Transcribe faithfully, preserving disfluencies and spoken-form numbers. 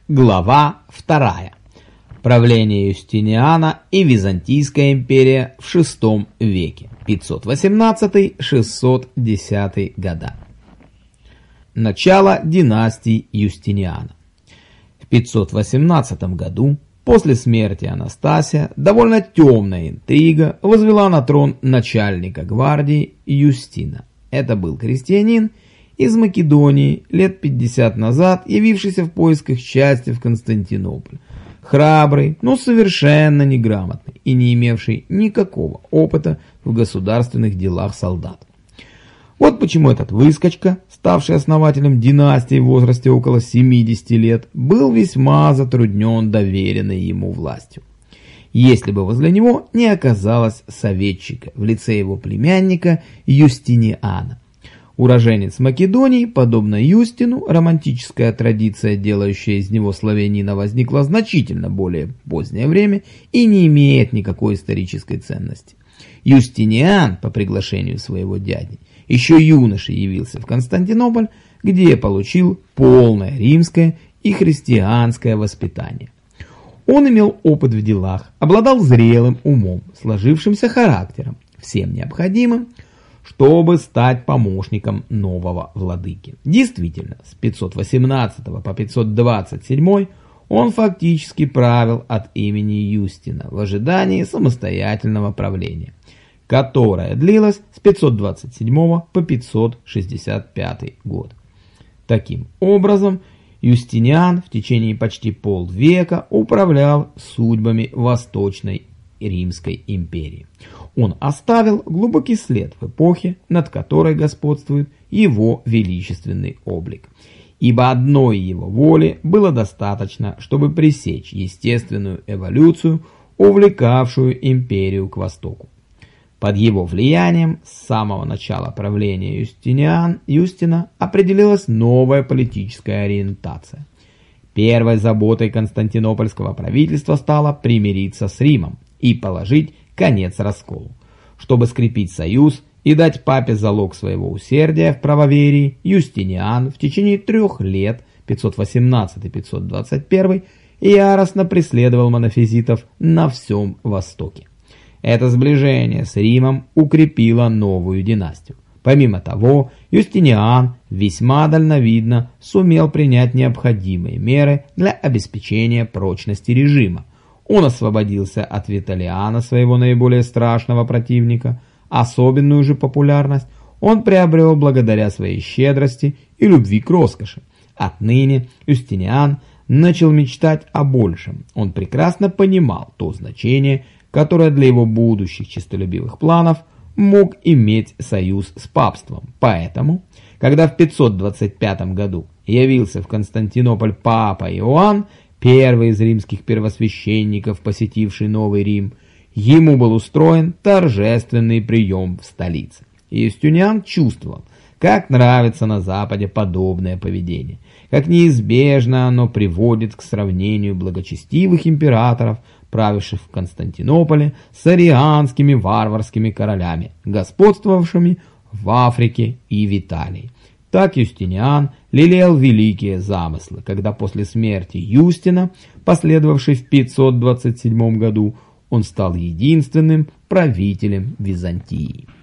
Глава вторая. Правление Юстиниана и Византийская империя в шестом веке, пятьсот восемнадцатый — шестьсот десятый года. Начало династии Юстиниана. В пятьсот восемнадцатом году, после смерти Анастасия, довольно темная интрига возвела на трон начальника гвардии Юстина. Это был крестьянин из Македонии, лет пятьдесят назад явившийся в поисках счастья в Константинополь. Храбрый, но совершенно неграмотный и не имевший никакого опыта в государственных делах солдат. Вот почему этот выскочка, ставший основателем династии в возрасте около семидесяти лет, был весьма затруднен доверенной ему властью. Если бы возле него не оказалось советчика в лице его племянника Юстиниана. Уроженец Македонии, подобно Юстину, романтическая традиция, делающая из него славянина, возникла значительно более позднее время и не имеет никакой исторической ценности. Юстиниан, по приглашению своего дяди, еще юношей явился в Константинополь, где получил полное римское и христианское воспитание. Он имел опыт в делах, обладал зрелым умом, сложившимся характером, всем необходимым, чтобы стать помощником нового владыки. Действительно, с пятьсот восемнадцатого по пятьсот двадцать седьмой он фактически правил от имени Юстина в ожидании самостоятельного правления, которое длилось с пятьсот двадцать седьмого по пятьсот шестьдесят пятый год. Таким образом, Юстиниан в течение почти полвека управлял судьбами Восточной Римской империи. Он оставил глубокий след в эпохе, над которой господствует его величественный облик. Ибо одной его воли было достаточно, чтобы пресечь естественную эволюцию, увлекавшую империю к востоку. Под его влиянием с самого начала правления Юстиниан, Юстина определилась новая политическая ориентация. Первой заботой константинопольского правительства стало примириться с Римом и положить конец расколу. Чтобы скрепить союз и дать папе залог своего усердия в правоверии, Юстиниан в течение трех лет, пятьсот восемнадцатый — пятьсот двадцать первый, яростно преследовал монофизитов на всем Востоке. Это сближение с Римом укрепило новую династию. Помимо того, Юстиниан весьма дальновидно сумел принять необходимые меры для обеспечения прочности режима. Он освободился от Виталиана, своего наиболее страшного противника. Особенную же популярность он приобрел благодаря своей щедрости и любви к роскоши. Отныне Юстиниан начал мечтать о большем. Он прекрасно понимал то значение, которое для его будущих честолюбивых планов мог иметь союз с папством. Поэтому, когда в пятьсот двадцать пятом году явился в Константинополь папа Иоанн, первый из римских первосвященников, посетивший Новый Рим, ему был устроен торжественный прием в столице. И Юстиниан чувствовал, как нравится на Западе подобное поведение, как неизбежно оно приводит к сравнению благочестивых императоров, правивших в Константинополе, с арианскими варварскими королями, господствовавшими в Африке и в Италии. Так Юстиниан лелеял великие замыслы, когда после смерти Юстина, последовавшей в пятьсот двадцать седьмом году, он стал единственным правителем Византии.